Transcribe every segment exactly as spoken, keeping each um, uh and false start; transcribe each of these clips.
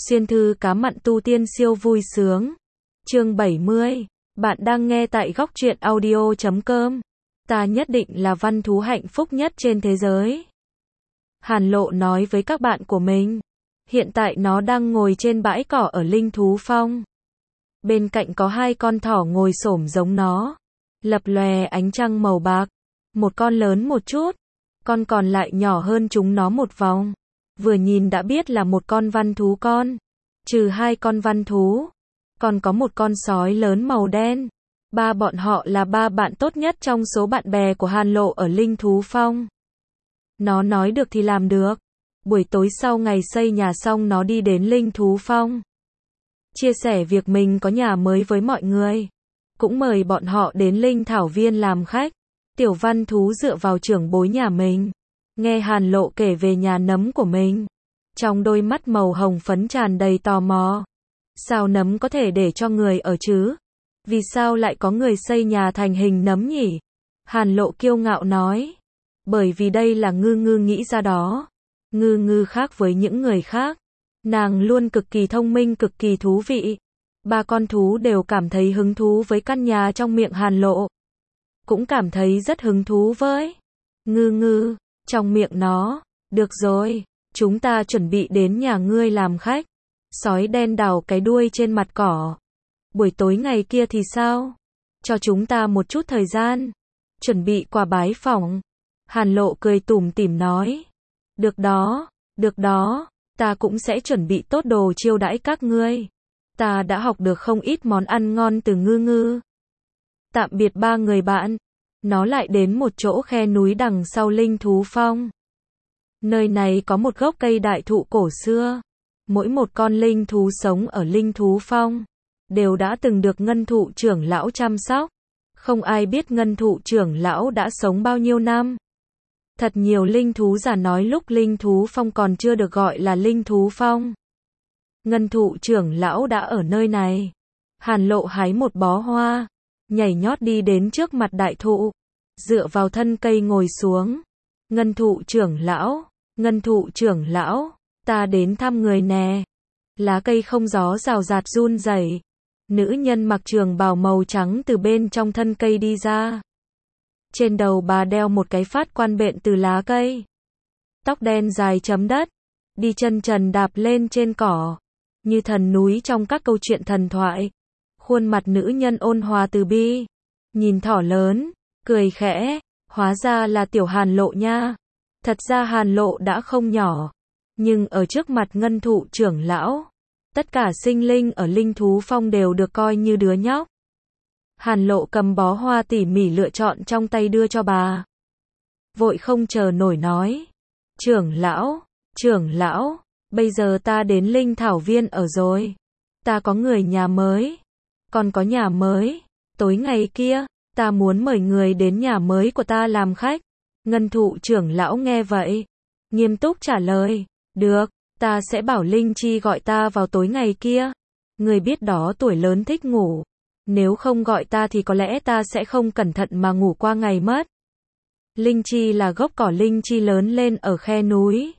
Xuyên thư cá mặn tu tiên siêu vui sướng. Chương bảy mươi. Bạn đang nghe tại góc truyện audio chấm com. Ta nhất định là văn thú hạnh phúc nhất trên thế giới. Hàn Lộ nói với các bạn của mình. Hiện tại nó đang ngồi trên bãi cỏ ở Linh Thú Phong. Bên cạnh có hai con thỏ ngồi xổm giống nó. Lập lòe ánh trăng màu bạc. Một con lớn một chút. Con còn lại nhỏ hơn chúng nó một vòng. Vừa nhìn đã biết là một con văn thú con. Trừ hai con văn thú, còn có một con sói lớn màu đen. Ba bọn họ là ba bạn tốt nhất trong số bạn bè của Hàn Lộ ở Linh Thú Phong. Nó nói được thì làm được. Buổi tối sau ngày xây nhà xong nó đi đến Linh Thú Phong. Chia sẻ việc mình có nhà mới với mọi người. Cũng mời bọn họ đến Linh Thảo Viên làm khách. Tiểu văn thú dựa vào trưởng bối nhà mình. Nghe Hàn Lộ kể về nhà nấm của mình. Trong đôi mắt màu hồng phấn tràn đầy tò mò. Sao nấm có thể để cho người ở chứ? Vì sao lại có người xây nhà thành hình nấm nhỉ? Hàn Lộ kiêu ngạo nói. Bởi vì đây là Ngư Ngư nghĩ ra đó. Ngư Ngư khác với những người khác. Nàng luôn cực kỳ thông minh, cực kỳ thú vị. Ba con thú đều cảm thấy hứng thú với căn nhà trong miệng Hàn Lộ. Cũng cảm thấy rất hứng thú với Ngư Ngư. Trong miệng nó, được rồi, chúng ta chuẩn bị đến nhà ngươi làm khách. Sói đen đào cái đuôi trên mặt cỏ. Buổi tối ngày kia thì sao? Cho chúng ta một chút thời gian. Chuẩn bị quà bái phỏng. Hàn Lộ cười tủm tỉm nói. Được đó, được đó, ta cũng sẽ chuẩn bị tốt đồ chiêu đãi các ngươi. Ta đã học được không ít món ăn ngon từ Ngư Ngư. Tạm biệt ba người bạn. Nó lại đến một chỗ khe núi đằng sau Linh Thú Phong. Nơi này có một gốc cây đại thụ cổ xưa. Mỗi một con linh thú sống ở Linh Thú Phong đều đã từng được Ngân Thụ trưởng lão chăm sóc. Không ai biết Ngân Thụ trưởng lão đã sống bao nhiêu năm. Thật nhiều linh thú già nói lúc Linh Thú Phong còn chưa được gọi là Linh Thú Phong. Ngân Thụ trưởng lão đã ở nơi này. Hàn Lộ hái một bó hoa, nhảy nhót đi đến trước mặt đại thụ, dựa vào thân cây ngồi xuống. Ngân Thụ trưởng lão, Ngân Thụ trưởng lão, ta đến thăm người nè. Lá cây không gió rào rạt run rẩy. Nữ nhân mặc trường bào màu trắng từ bên trong thân cây đi ra. Trên đầu bà đeo một cái phát quan bện từ lá cây. Tóc đen dài chấm đất, đi chân trần đạp lên trên cỏ, như thần núi trong các câu chuyện thần thoại. Khuôn mặt nữ nhân ôn hòa từ bi, nhìn thỏ lớn, cười khẽ, hóa ra là tiểu Hàn Lộ nha. Thật ra Hàn Lộ đã không nhỏ, nhưng ở trước mặt Ngân Thụ trưởng lão, tất cả sinh linh ở Linh Thú Phong đều được coi như đứa nhóc. Hàn Lộ cầm bó hoa tỉ mỉ lựa chọn trong tay đưa cho bà. Vội không chờ nổi nói. Trưởng lão, trưởng lão, bây giờ ta đến Linh Thảo Viên ở rồi. Ta có người nhà mới. Còn có nhà mới. Tối ngày kia, ta muốn mời người đến nhà mới của ta làm khách. Ngân Thụ trưởng lão nghe vậy, nghiêm túc trả lời. Được, ta sẽ bảo Linh Chi gọi ta vào tối ngày kia. Người biết đó tuổi lớn thích ngủ. Nếu không gọi ta thì có lẽ ta sẽ không cẩn thận mà ngủ qua ngày mất. Linh Chi là gốc cỏ linh chi lớn lên ở khe núi.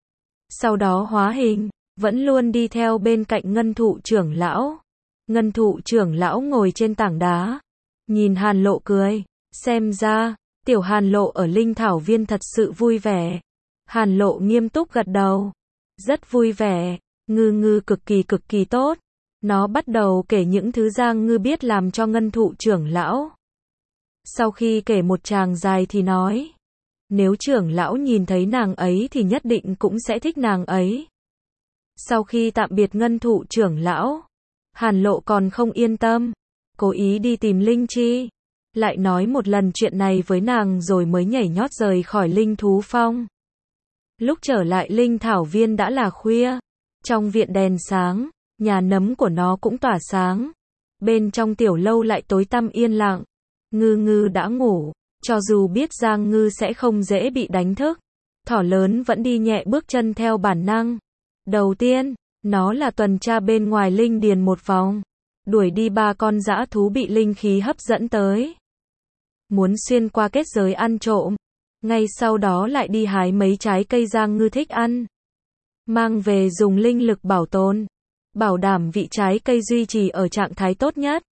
Sau đó hóa hình, vẫn luôn đi theo bên cạnh Ngân Thụ trưởng lão. Ngân Thụ trưởng lão ngồi trên tảng đá, nhìn Hàn Lộ cười. Xem ra, tiểu Hàn Lộ ở Linh Thảo Viên thật sự vui vẻ. Hàn Lộ nghiêm túc gật đầu. Rất vui vẻ, Ngư Ngư cực kỳ cực kỳ tốt. Nó bắt đầu kể những thứ Giang Ngư biết làm cho Ngân Thụ trưởng lão. Sau khi kể một tràng dài thì nói. Nếu trưởng lão nhìn thấy nàng ấy thì nhất định cũng sẽ thích nàng ấy. Sau khi tạm biệt Ngân Thụ trưởng lão, Hàn Lộ còn không yên tâm. Cố ý đi tìm Linh Chi. Lại nói một lần chuyện này với nàng rồi mới nhảy nhót rời khỏi Linh Thú Phong. Lúc trở lại Linh Thảo Viên đã là khuya. Trong viện đèn sáng, nhà nấm của nó cũng tỏa sáng. Bên trong tiểu lâu lại tối tăm yên lặng. Ngư Ngư đã ngủ. Cho dù biết Giang Ngư sẽ không dễ bị đánh thức, thỏ lớn vẫn đi nhẹ bước chân theo bản năng. Đầu tiên, nó là tuần tra bên ngoài linh điền một vòng, đuổi đi ba con dã thú bị linh khí hấp dẫn tới. Muốn xuyên qua kết giới ăn trộm. Ngay sau đó lại đi hái mấy trái cây Giang Ngư thích ăn. Mang về dùng linh lực bảo tồn. bảo đảm vị trái cây duy trì ở trạng thái tốt nhất.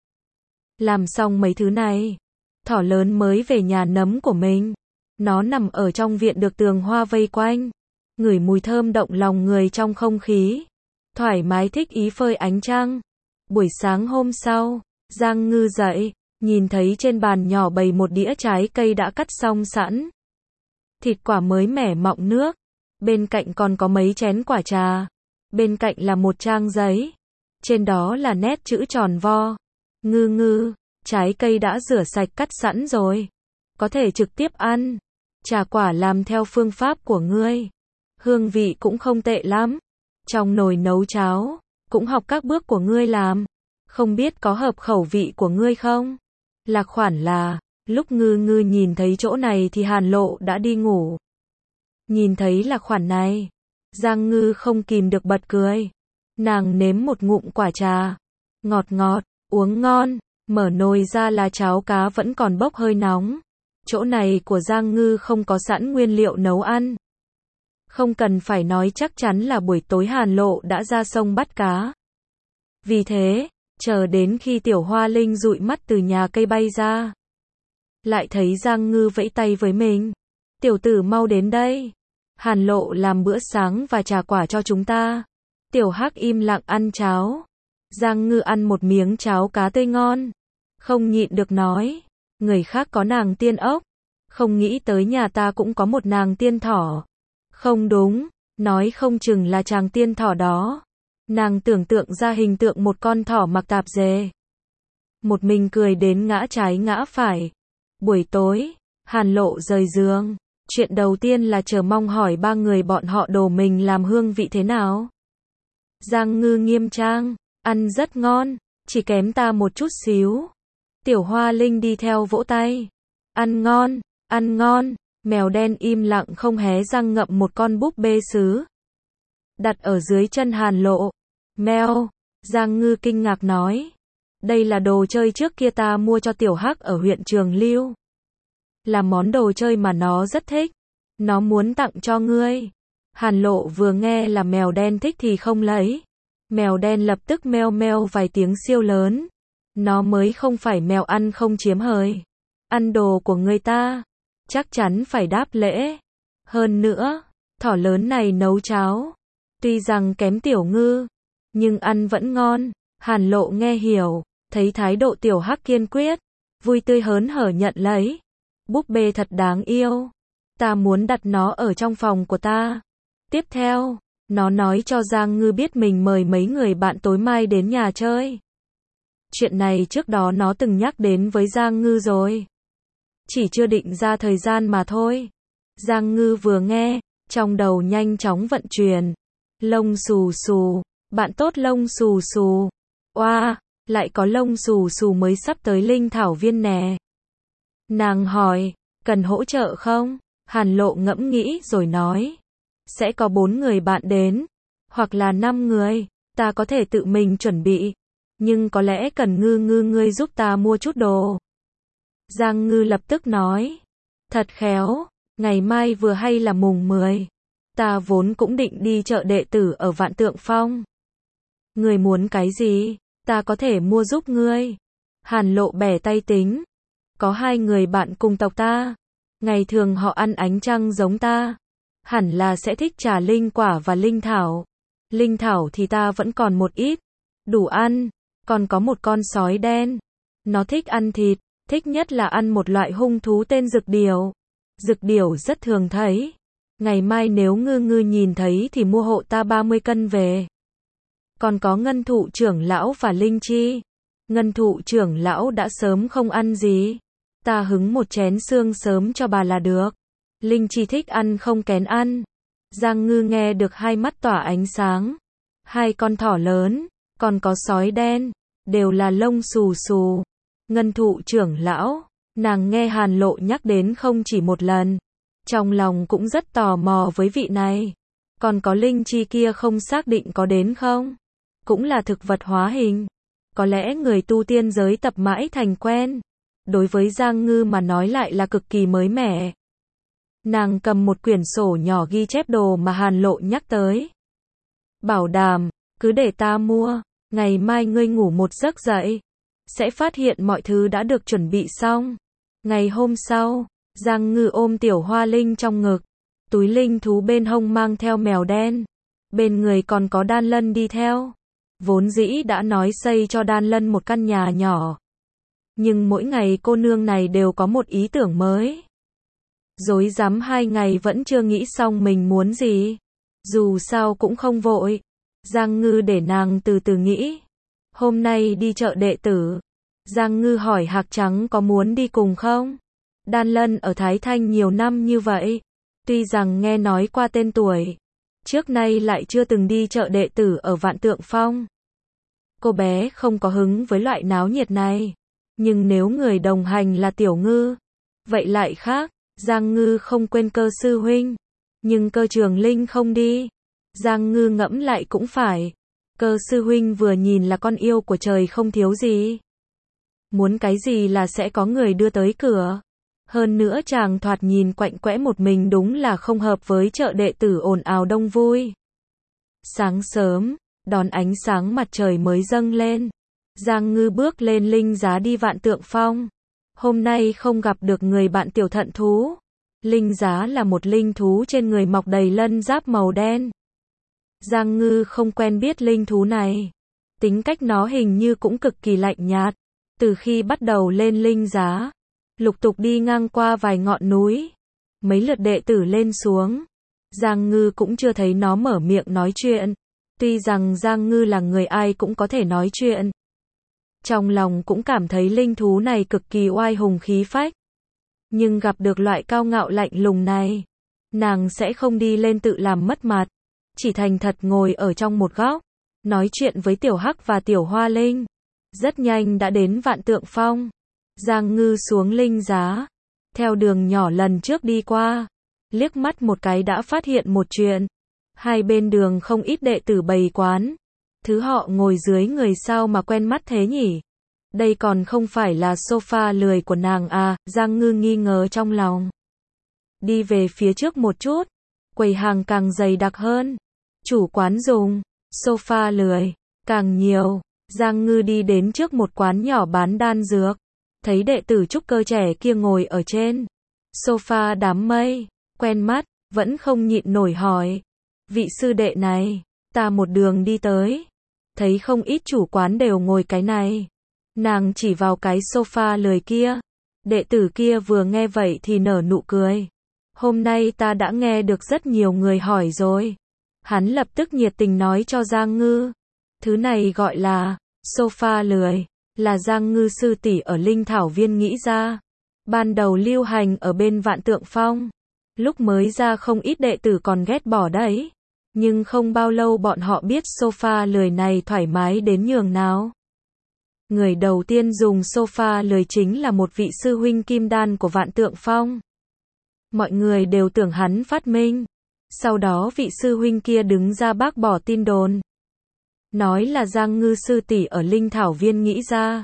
Làm xong mấy thứ này, thỏ lớn mới về nhà nấm của mình. Nó nằm ở trong viện được tường hoa vây quanh, ngửi mùi thơm động lòng người trong không khí, thoải mái thích ý phơi ánh trăng. Buổi sáng hôm sau, Giang Ngư dậy, nhìn thấy trên bàn nhỏ bày một đĩa trái cây đã cắt xong sẵn. Thịt quả mới mẻ mọng nước, bên cạnh còn có mấy chén quả trà, bên cạnh là một trang giấy, trên đó là nét chữ tròn vo. Ngư ngư, trái cây đã rửa sạch cắt sẵn rồi, có thể trực tiếp ăn. Trà quả làm theo phương pháp của ngươi, hương vị cũng không tệ lắm. Trong nồi nấu cháo, cũng học các bước của ngươi làm, không biết có hợp khẩu vị của ngươi không? Lạc Khoản là, lúc Ngư Ngư nhìn thấy chỗ này thì Hàn Lộ đã đi ngủ. Nhìn thấy Lạc Khoản này, Giang Ngư không kìm được bật cười. Nàng nếm một ngụm quả trà, ngọt ngọt, uống ngon, mở nồi ra là cháo cá vẫn còn bốc hơi nóng. Chỗ này của Giang Ngư không có sẵn nguyên liệu nấu ăn. Không cần phải nói, chắc chắn là buổi tối Hàn Lộ đã ra sông bắt cá. Vì thế, chờ đến khi Tiểu Hoa Linh dụi mắt từ nhà cây bay ra, lại thấy Giang Ngư vẫy tay với mình. Tiểu tử mau đến đây. Hàn Lộ làm bữa sáng và trà quả cho chúng ta. Tiểu Hắc im lặng ăn cháo. Giang Ngư ăn một miếng cháo cá tươi ngon, không nhịn được nói, người khác có nàng tiên ốc, không nghĩ tới nhà ta cũng có một nàng tiên thỏ. Không đúng, nói không chừng là chàng tiên thỏ đó. Nàng tưởng tượng ra hình tượng một con thỏ mặc tạp dề, một mình cười đến ngã trái ngã phải. Buổi tối, Hàn Lộ rời giường, chuyện đầu tiên là chờ mong hỏi ba người bọn họ đồ mình làm hương vị thế nào. Giang Ngư nghiêm trang, ăn rất ngon, chỉ kém ta một chút xíu. Tiểu Hoa Linh đi theo vỗ tay. Ăn ngon, ăn ngon. Mèo đen im lặng không hé răng ngậm một con búp bê sứ, đặt ở dưới chân Hàn Lộ. Mèo, Giang Ngư kinh ngạc nói, đây là đồ chơi trước kia ta mua cho Tiểu Hắc ở huyện Trường Lưu. Là món đồ chơi mà nó rất thích. Nó muốn tặng cho ngươi. Hàn Lộ vừa nghe là mèo đen thích thì không lấy. Mèo đen lập tức meo meo vài tiếng siêu lớn. Nó mới không phải mèo ăn không chiếm hời. Ăn đồ của người ta, chắc chắn phải đáp lễ. Hơn nữa, thỏ lớn này nấu cháo, tuy rằng kém Tiểu Ngư, nhưng ăn vẫn ngon. Hàn Lộ nghe hiểu, thấy thái độ Tiểu Hắc kiên quyết, vui tươi hớn hở nhận lấy. Búp bê thật đáng yêu, ta muốn đặt nó ở trong phòng của ta. Tiếp theo, nó nói cho Giang Ngư biết mình mời mấy người bạn tối mai đến nhà chơi. Chuyện này trước đó nó từng nhắc đến với Giang Ngư rồi, chỉ chưa định ra thời gian mà thôi. Giang Ngư vừa nghe, trong đầu nhanh chóng vận chuyển. Lông xù xù, bạn tốt lông xù xù. Oa, wow, lại có lông xù xù mới sắp tới Linh Thảo Viên nè. Nàng hỏi, cần hỗ trợ không? Hàn Lộ ngẫm nghĩ rồi nói, sẽ có bốn người bạn đến, hoặc là năm người, ta có thể tự mình chuẩn bị, nhưng có lẽ cần Ngư Ngư ngươi giúp ta mua chút đồ. Giang Ngư lập tức nói, thật khéo, ngày mai vừa hay là mùng mười, ta vốn cũng định đi chợ đệ tử ở Vạn Tượng Phong. Ngươi muốn cái gì, ta có thể mua giúp ngươi. Hàn Lộ bẻ tay tính, có hai người bạn cùng tộc ta, ngày thường họ ăn ánh trăng giống ta, hẳn là sẽ thích trà linh quả và linh thảo. Linh thảo thì ta vẫn còn một ít, đủ ăn. Còn có một con sói đen, nó thích ăn thịt, thích nhất là ăn một loại hung thú tên dực điểu. Dực điểu rất thường thấy. Ngày mai nếu Ngư Ngư nhìn thấy thì mua hộ ta ba mươi cân về. Còn có Ngân Thụ trưởng lão và Linh Chi. Ngân Thụ trưởng lão đã sớm không ăn gì, ta hứng một chén xương sớm cho bà là được. Linh Chi thích ăn không kén ăn. Giang Ngư nghe được hai mắt tỏa ánh sáng. Hai con thỏ lớn, còn có sói đen, đều là lông xù xù. Ngân Thụ trưởng lão, nàng nghe Hàn Lộ nhắc đến không chỉ một lần, trong lòng cũng rất tò mò với vị này. Còn có Linh Chi kia không xác định có đến không, cũng là thực vật hóa hình, có lẽ người tu tiên giới tập mãi thành quen, đối với Giang Ngư mà nói lại là cực kỳ mới mẻ. Nàng cầm một quyển sổ nhỏ ghi chép đồ mà Hàn Lộ nhắc tới, bảo đảm cứ để ta mua, ngày mai ngươi ngủ một giấc dậy, sẽ phát hiện mọi thứ đã được chuẩn bị xong. Ngày hôm sau, Giang Ngư ôm Tiểu Hoa Linh trong ngực, túi linh thú bên hông mang theo mèo đen, bên người còn có Đan Lân đi theo. Vốn dĩ đã nói xây cho Đan Lân một căn nhà nhỏ, nhưng mỗi ngày cô nương này đều có một ý tưởng mới. Rối rắm hai ngày vẫn chưa nghĩ xong mình muốn gì. Dù sao cũng không vội. Giang Ngư để nàng từ từ nghĩ. Hôm nay đi chợ đệ tử. Giang Ngư hỏi Hạc Trắng có muốn đi cùng không? Đan Lân ở Thái Thanh nhiều năm như vậy, tuy rằng nghe nói qua tên tuổi, trước nay lại chưa từng đi chợ đệ tử ở Vạn Tượng Phong. Cô bé không có hứng với loại náo nhiệt này. Nhưng nếu người đồng hành là Tiểu Ngư, vậy lại khác. Giang Ngư không quên Cơ sư huynh, nhưng Cơ Trường Linh không đi. Giang Ngư ngẫm lại cũng phải. Cơ sư huynh vừa nhìn là con yêu của trời không thiếu gì. Muốn cái gì là sẽ có người đưa tới cửa. Hơn nữa chàng thoạt nhìn quạnh quẽ một mình đúng là không hợp với chợ đệ tử ồn ào đông vui. Sáng sớm, đón ánh sáng mặt trời mới dâng lên, Giang Ngư bước lên linh giá đi Vạn Tượng Phong. Hôm nay không gặp được người bạn Tiểu Thận Thú. Linh giá là một linh thú trên người mọc đầy lân giáp màu đen. Giang Ngư không quen biết linh thú này. Tính cách nó hình như cũng cực kỳ lạnh nhạt. Từ khi bắt đầu lên linh giá, lục tục đi ngang qua vài ngọn núi, mấy lượt đệ tử lên xuống, Giang Ngư cũng chưa thấy nó mở miệng nói chuyện. Tuy rằng Giang Ngư là người ai cũng có thể nói chuyện, trong lòng cũng cảm thấy linh thú này cực kỳ oai hùng khí phách. Nhưng gặp được loại cao ngạo lạnh lùng này, nàng sẽ không đi lên tự làm mất mặt, chỉ thành thật ngồi ở trong một góc, nói chuyện với Tiểu Hắc và Tiểu Hoa Linh. Rất nhanh đã đến Vạn Tượng Phong. Giang Ngư xuống linh giá, theo đường nhỏ lần trước đi qua, liếc mắt một cái đã phát hiện một chuyện. Hai bên đường không ít đệ tử bày quán. Thứ họ ngồi dưới người sao mà quen mắt thế nhỉ? Đây còn không phải là sofa lười của nàng à? Giang Ngư nghi ngờ trong lòng. Đi về phía trước một chút, quầy hàng càng dày đặc hơn. Chủ quán dùng sofa lười càng nhiều. Giang Ngư đi đến trước một quán nhỏ bán đan dược, thấy đệ tử trúc cơ trẻ kia ngồi ở trên sofa đám mây, quen mắt, vẫn không nhịn nổi hỏi. Vị sư đệ này, ta một đường đi tới, thấy không ít chủ quán đều ngồi cái này. Nàng chỉ vào cái sofa lười kia. Đệ tử kia vừa nghe vậy thì nở nụ cười. Hôm nay ta đã nghe được rất nhiều người hỏi rồi. Hắn lập tức nhiệt tình nói cho Giang Ngư. Thứ này gọi là sofa lười, là Giang Ngư sư tỷ ở Linh Thảo Viên nghĩ ra. Ban đầu lưu hành ở bên Vạn Tượng Phong. Lúc mới ra không ít đệ tử còn ghét bỏ đấy. Nhưng không bao lâu bọn họ biết sofa lười này thoải mái đến nhường nào. Người đầu tiên dùng sofa lười chính là một vị sư huynh kim đan của Vạn Tượng Phong. Mọi người đều tưởng hắn phát minh. Sau đó vị sư huynh kia đứng ra bác bỏ tin đồn, nói là Giang Ngư sư tỷ ở Linh Thảo Viên nghĩ ra.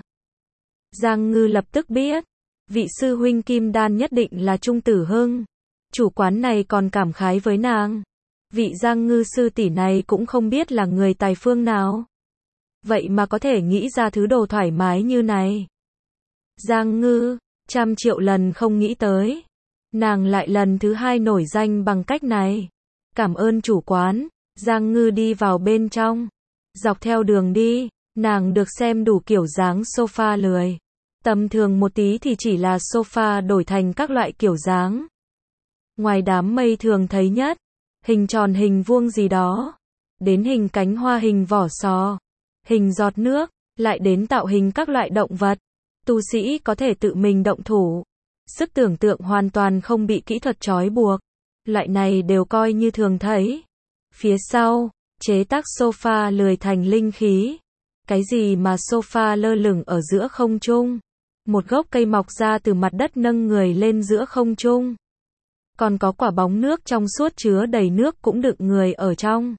Giang Ngư lập tức biết, vị sư huynh kim đan nhất định là Trung Tử Hưng. Chủ quán này còn cảm khái với nàng. Vị Giang Ngư sư tỷ này cũng không biết là người tài phương nào. Vậy mà có thể nghĩ ra thứ đồ thoải mái như này. Giang Ngư, trăm triệu lần không nghĩ tới. Nàng lại lần thứ hai nổi danh bằng cách này. Cảm ơn chủ quán. Giang Ngư đi vào bên trong. Dọc theo đường đi, nàng được xem đủ kiểu dáng sofa lười. Tầm thường một tí thì chỉ là sofa đổi thành các loại kiểu dáng. Ngoài đám mây thường thấy nhất, hình tròn hình vuông gì đó, đến hình cánh hoa hình vỏ sò, hình giọt nước, lại đến tạo hình các loại động vật. Tu sĩ có thể tự mình động thủ. Sức tưởng tượng hoàn toàn không bị kỹ thuật trói buộc. Loại này đều coi như thường thấy. Phía sau, chế tác sofa lười thành linh khí. Cái gì mà sofa lơ lửng ở giữa không trung? Một gốc cây mọc ra từ mặt đất nâng người lên giữa không trung. Còn có quả bóng nước trong suốt chứa đầy nước cũng đựng người ở trong.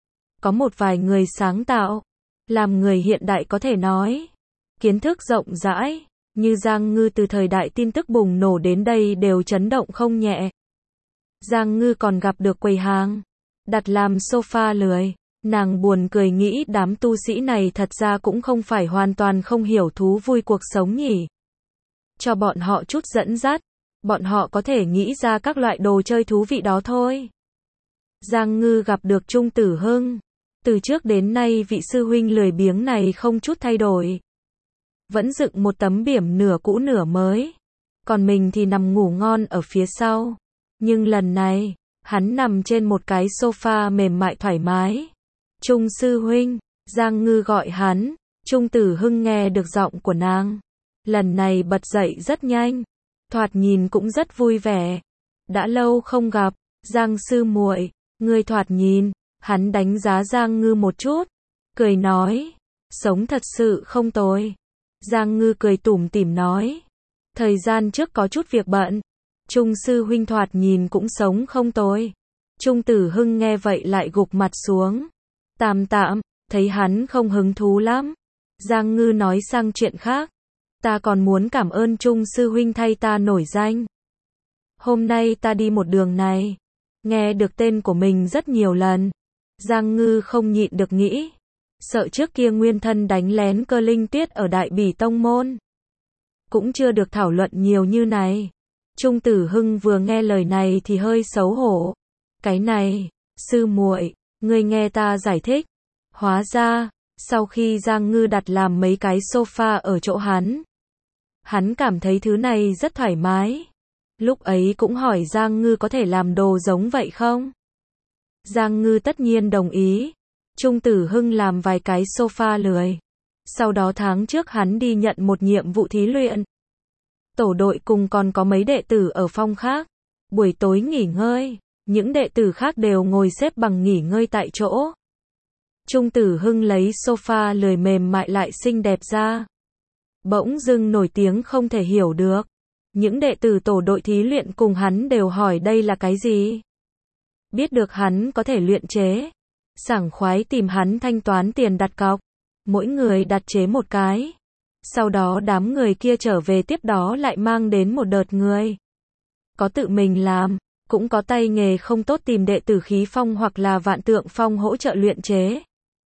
Có một vài người sáng tạo, làm người hiện đại có thể nói. Kiến thức rộng rãi, như Giang Ngư từ thời đại tin tức bùng nổ đến đây đều chấn động không nhẹ. Giang Ngư còn gặp được quầy hàng, đặt làm sofa lười. Nàng buồn cười nghĩ đám tu sĩ này thật ra cũng không phải hoàn toàn không hiểu thú vui cuộc sống nhỉ. Cho bọn họ chút dẫn dắt, bọn họ có thể nghĩ ra các loại đồ chơi thú vị đó thôi. Giang Ngư gặp được Trung Tử Hưng. Từ trước đến nay vị sư huynh lười biếng này không chút thay đổi. Vẫn dựng một tấm biển nửa cũ nửa mới. Còn mình thì nằm ngủ ngon ở phía sau. Nhưng lần này, hắn nằm trên một cái sofa mềm mại thoải mái. Trung sư huynh, Giang Ngư gọi hắn. Trung Tử Hưng nghe được giọng của nàng. Lần này bật dậy rất nhanh. Thoạt nhìn cũng rất vui vẻ. Đã lâu không gặp, Giang sư muội, ngươi thoạt nhìn. Hắn đánh giá Giang Ngư một chút. Cười nói. Sống thật sự không tồi. Giang Ngư cười tủm tỉm nói. Thời gian trước có chút việc bận. Trung sư huynh thoạt nhìn cũng sống không tồi. Trung Tử Hưng nghe vậy lại gục mặt xuống. Tạm tạm, thấy hắn không hứng thú lắm. Giang Ngư nói sang chuyện khác. Ta còn muốn cảm ơn Trung sư huynh thay ta nổi danh. Hôm nay ta đi một đường này. Nghe được tên của mình rất nhiều lần. Giang Ngư không nhịn được nghĩ. Sợ trước kia nguyên thân đánh lén Cơ Linh Tuyết ở Đại Bỉ Tông Môn. Cũng chưa được thảo luận nhiều như này. Trung Tử Hưng vừa nghe lời này thì hơi xấu hổ. Cái này, sư muội, ngươi nghe ta giải thích. Hóa ra, sau khi Giang Ngư đặt làm mấy cái sofa ở chỗ hắn, hắn cảm thấy thứ này rất thoải mái. Lúc ấy cũng hỏi Giang Ngư có thể làm đồ giống vậy không? Giang Ngư tất nhiên đồng ý. Trung Tử Hưng làm vài cái sofa lười. Sau đó tháng trước hắn đi nhận một nhiệm vụ thí luyện. Tổ đội cùng còn có mấy đệ tử ở phòng khác. Buổi tối nghỉ ngơi, những đệ tử khác đều ngồi xếp bằng nghỉ ngơi tại chỗ. Trung Tử Hưng lấy sofa lười mềm mại lại xinh đẹp ra. Bỗng dưng nổi tiếng không thể hiểu được. Những đệ tử tổ đội thí luyện cùng hắn đều hỏi đây là cái gì. Biết được hắn có thể luyện chế. Sảng khoái tìm hắn thanh toán tiền đặt cọc. Mỗi người đặt chế một cái. Sau đó đám người kia trở về tiếp đó lại mang đến một đợt người. Có tự mình làm, cũng có tay nghề không tốt tìm đệ tử Khí Phong hoặc là Vạn Tượng Phong hỗ trợ luyện chế.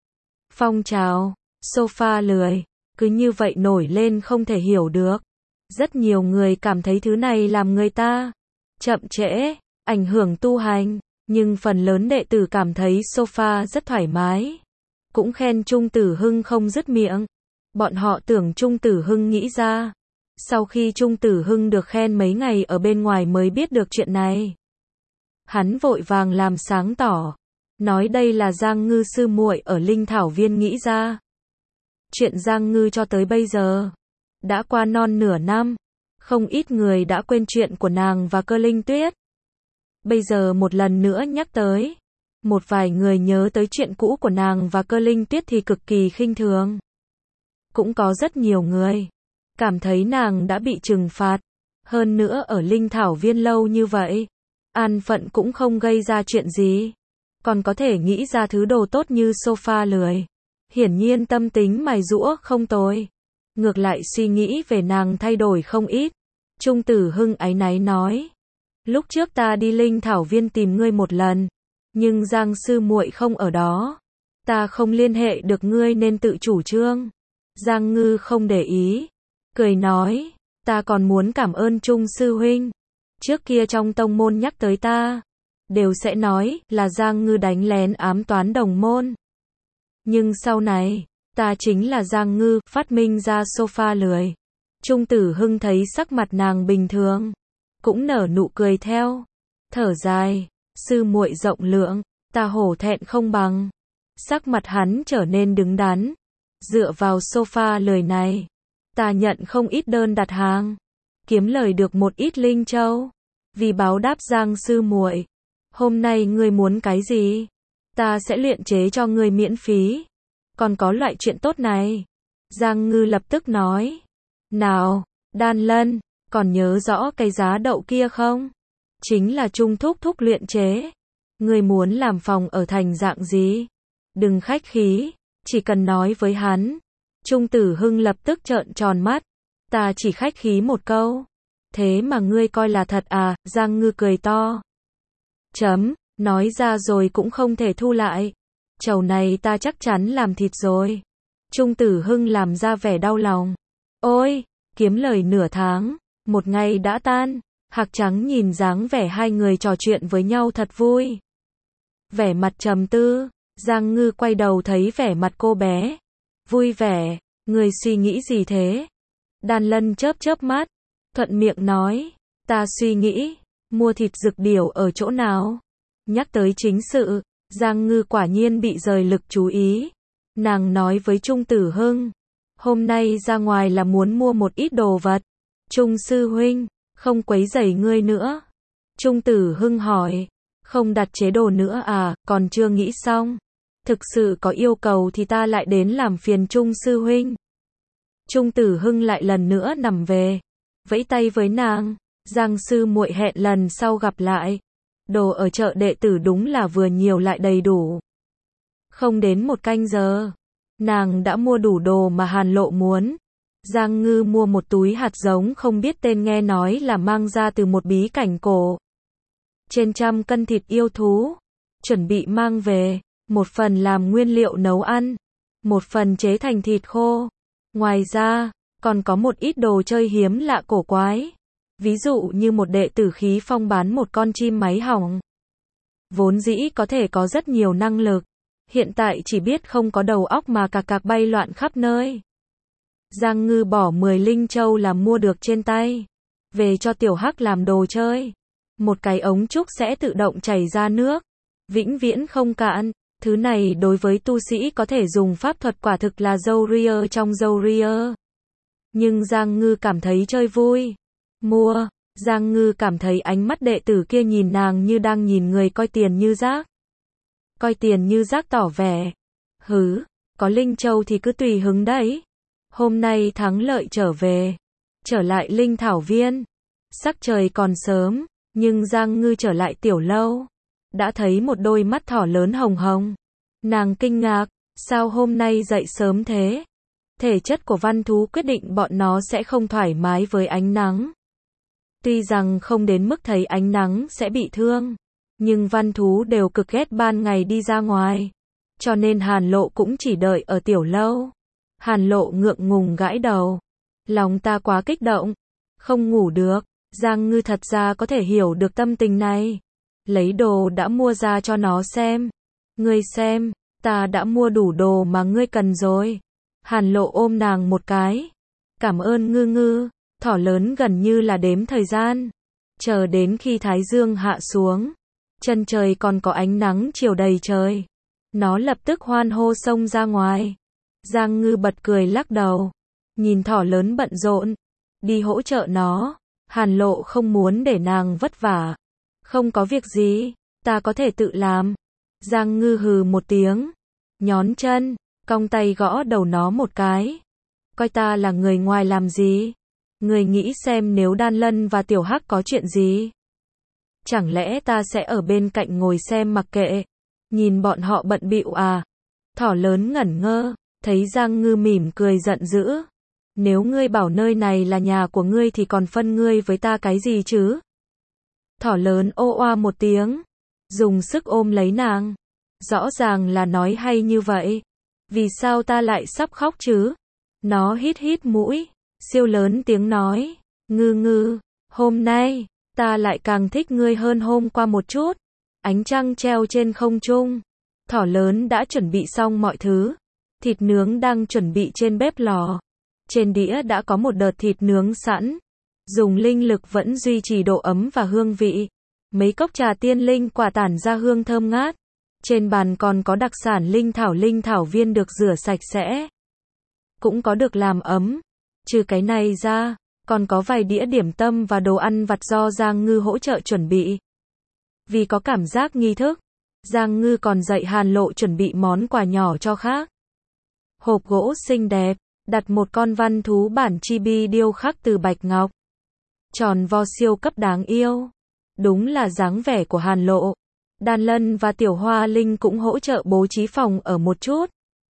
Phong trào, sofa lười, cứ như vậy nổi lên không thể hiểu được. Rất nhiều người cảm thấy thứ này làm người ta chậm trễ, ảnh hưởng tu hành, nhưng phần lớn đệ tử cảm thấy sofa rất thoải mái. Cũng khen Trung Tử Hưng không dứt miệng. Bọn họ tưởng Trung Tử Hưng nghĩ ra. Sau khi Trung Tử Hưng được khen mấy ngày ở bên ngoài mới biết được chuyện này. Hắn vội vàng làm sáng tỏ. Nói đây là Giang Ngư sư muội ở Linh Thảo Viên nghĩ ra. Chuyện Giang Ngư cho tới bây giờ. Đã qua non nửa năm. Không ít người đã quên chuyện của nàng và Cơ Linh Tuyết. Bây giờ một lần nữa nhắc tới. Một vài người nhớ tới chuyện cũ của nàng và Cơ Linh Tuyết thì cực kỳ khinh thường. Cũng có rất nhiều người cảm thấy nàng đã bị trừng phạt. Hơn nữa ở Linh Thảo Viên lâu như vậy, an phận cũng không gây ra chuyện gì. Còn có thể nghĩ ra thứ đồ tốt như sofa lười. Hiển nhiên tâm tính mài giũa không tồi. Ngược lại suy nghĩ về nàng thay đổi không ít. Trung Tử Hưng áy náy nói. Lúc trước ta đi Linh Thảo Viên tìm ngươi một lần. Nhưng Giang sư muội không ở đó. Ta không liên hệ được ngươi nên tự chủ trương. Giang Ngư không để ý. Cười nói. Ta còn muốn cảm ơn Trung sư huynh. Trước kia trong tông môn nhắc tới ta. Đều sẽ nói là Giang Ngư đánh lén ám toán đồng môn. Nhưng sau này, ta chính là Giang Ngư phát minh ra sofa lười. Trung Tử Hưng thấy sắc mặt nàng bình thường. Cũng nở nụ cười theo. Thở dài. Sư muội rộng lượng, ta hổ thẹn không bằng. Sắc mặt hắn trở nên đứng đắn. Dựa vào sofa lười này, ta nhận không ít đơn đặt hàng, kiếm lời được một ít linh châu. Vì báo đáp Giang sư muội, hôm nay ngươi muốn cái gì, ta sẽ luyện chế cho ngươi miễn phí. Còn có loại chuyện tốt này. Giang Ngư lập tức nói. Nào, Đan Lân, còn nhớ rõ cái giá đậu kia không? Chính là Trung thúc thúc luyện chế. Ngươi muốn làm phòng ở thành dạng gì? Đừng khách khí, chỉ cần nói với hắn. Trung Tử Hưng lập tức trợn tròn mắt. Ta chỉ khách khí một câu. Thế mà ngươi coi là thật à? Giang Ngư cười to. Chấm, nói ra rồi cũng không thể thu lại. Chầu này ta chắc chắn làm thịt rồi. Trung Tử Hưng làm ra vẻ đau lòng. Ôi, kiếm lời nửa tháng, một ngày đã tan. Hạc Trắng nhìn dáng vẻ hai người trò chuyện với nhau thật vui. Vẻ mặt trầm tư, Giang Ngư quay đầu thấy vẻ mặt cô bé. Vui vẻ, người suy nghĩ gì thế? Đan Lân chớp chớp mắt, thuận miệng nói, ta suy nghĩ, mua thịt dược điểu ở chỗ nào? Nhắc tới chính sự, Giang Ngư quả nhiên bị rời lực chú ý. Nàng nói với Trung Tử Hưng, hôm nay ra ngoài là muốn mua một ít đồ vật. Trung sư huynh, không quấy rầy ngươi nữa. Trung Tử Hưng hỏi, không đặt chế đồ nữa à, còn chưa nghĩ xong. Thực sự có yêu cầu thì ta lại đến làm phiền Trung sư huynh. Trung Tử Hưng lại lần nữa nằm về, vẫy tay với nàng, Giang sư muội hẹn lần sau gặp lại. Đồ ở chợ đệ tử đúng là vừa nhiều lại đầy đủ. Không đến một canh giờ, nàng đã mua đủ đồ mà Hàn Lộ muốn. Giang Ngư mua một túi hạt giống không biết tên nghe nói là mang ra từ một bí cảnh cổ. Trên trăm cân thịt yêu thú, chuẩn bị mang về, một phần làm nguyên liệu nấu ăn, một phần chế thành thịt khô. Ngoài ra, còn có một ít đồ chơi hiếm lạ cổ quái. Ví dụ như một đệ tử khí phong bán một con chim máy hỏng. Vốn dĩ có thể có rất nhiều năng lực, hiện tại chỉ biết không có đầu óc mà cạc cạc bay loạn khắp nơi. Giang Ngư bỏ mười linh châu là mua được trên tay, về cho Tiểu Hắc làm đồ chơi. Một cái ống trúc sẽ tự động chảy ra nước, vĩnh viễn không cạn. Thứ này đối với tu sĩ có thể dùng pháp thuật quả thực là dâu ria trong dâu ria. Nhưng Giang Ngư cảm thấy chơi vui. Mua, Giang Ngư cảm thấy ánh mắt đệ tử kia nhìn nàng như đang nhìn người coi tiền như rác. Coi tiền như rác tỏ vẻ, hứ, có linh châu thì cứ tùy hứng đấy. Hôm nay thắng lợi trở về, trở lại linh thảo viên. Sắc trời còn sớm, nhưng Giang Ngư trở lại tiểu lâu, đã thấy một đôi mắt thỏ lớn hồng hồng. Nàng kinh ngạc, sao hôm nay dậy sớm thế? Thể chất của văn thú quyết định bọn nó sẽ không thoải mái với ánh nắng. Tuy rằng không đến mức thấy ánh nắng sẽ bị thương, nhưng văn thú đều cực ghét ban ngày đi ra ngoài. Cho nên Hàn Lộ cũng chỉ đợi ở tiểu lâu. Hàn Lộ ngượng ngùng gãi đầu. Lòng ta quá kích động, không ngủ được. Giang Ngư thật ra có thể hiểu được tâm tình này. Lấy đồ đã mua ra cho nó xem. Ngươi xem, ta đã mua đủ đồ mà ngươi cần rồi. Hàn Lộ ôm nàng một cái. Cảm ơn Ngư Ngư. Thỏ lớn gần như là đếm thời gian. Chờ đến khi thái dương hạ xuống, chân trời còn có ánh nắng chiều đầy trời. Nó lập tức hoan hô xông ra ngoài. Giang Ngư bật cười lắc đầu. Nhìn thỏ lớn bận rộn, đi hỗ trợ nó. Hàn Lộ không muốn để nàng vất vả. Không có việc gì, ta có thể tự làm. Giang Ngư hừ một tiếng, nhón chân, cong tay gõ đầu nó một cái. Coi ta là người ngoài làm gì? Người nghĩ xem nếu Đan Lân và Tiểu Hắc có chuyện gì? Chẳng lẽ ta sẽ ở bên cạnh ngồi xem mặc kệ? Nhìn bọn họ bận bịu à? Thỏ lớn ngẩn ngơ, thấy Giang Ngư mỉm cười giận dữ. Nếu ngươi bảo nơi này là nhà của ngươi thì còn phân ngươi với ta cái gì chứ? Thỏ lớn ô oa một tiếng, dùng sức ôm lấy nàng. Rõ ràng là nói hay như vậy. Vì sao ta lại sắp khóc chứ? Nó hít hít mũi, siêu lớn tiếng nói. Ngư Ngư, hôm nay, ta lại càng thích ngươi hơn hôm qua một chút. Ánh trăng treo trên không trung. Thỏ lớn đã chuẩn bị xong mọi thứ. Thịt nướng đang chuẩn bị trên bếp lò. Trên đĩa đã có một đợt thịt nướng sẵn. Dùng linh lực vẫn duy trì độ ấm và hương vị. Mấy cốc trà tiên linh quả tản ra hương thơm ngát. Trên bàn còn có đặc sản linh thảo linh thảo viên được rửa sạch sẽ. Cũng có được làm ấm. Trừ cái này ra, còn có vài đĩa điểm tâm và đồ ăn vặt do Giang Ngư hỗ trợ chuẩn bị. Vì có cảm giác nghi thức, Giang Ngư còn dạy Hàn Lộ chuẩn bị món quà nhỏ cho khác. Hộp gỗ xinh đẹp, đặt một con văn thú bản chibi điêu khắc từ bạch ngọc. Tròn vo siêu cấp đáng yêu. Đúng là dáng vẻ của Hàn Lộ. Đan Lân và Tiểu Hoa Linh cũng hỗ trợ bố trí phòng ở một chút.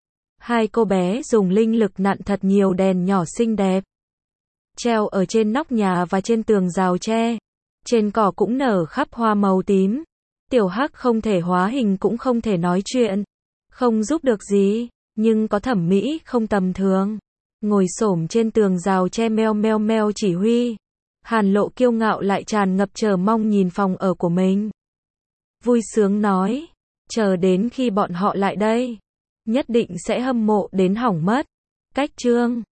Hai cô bé dùng linh lực nặn thật nhiều đèn nhỏ xinh đẹp. Treo ở trên nóc nhà và trên tường rào tre. Trên cỏ cũng nở khắp hoa màu tím. Tiểu Hắc không thể hóa hình cũng không thể nói chuyện. Không giúp được gì, nhưng có thẩm mỹ không tầm thường. Ngồi xổm trên tường rào tre meo meo meo chỉ huy. Hàn Lộ kiêu ngạo lại tràn ngập chờ mong nhìn phòng ở của mình. Vui sướng nói, chờ đến khi bọn họ lại đây, nhất định sẽ hâm mộ đến hỏng mất. Cách chương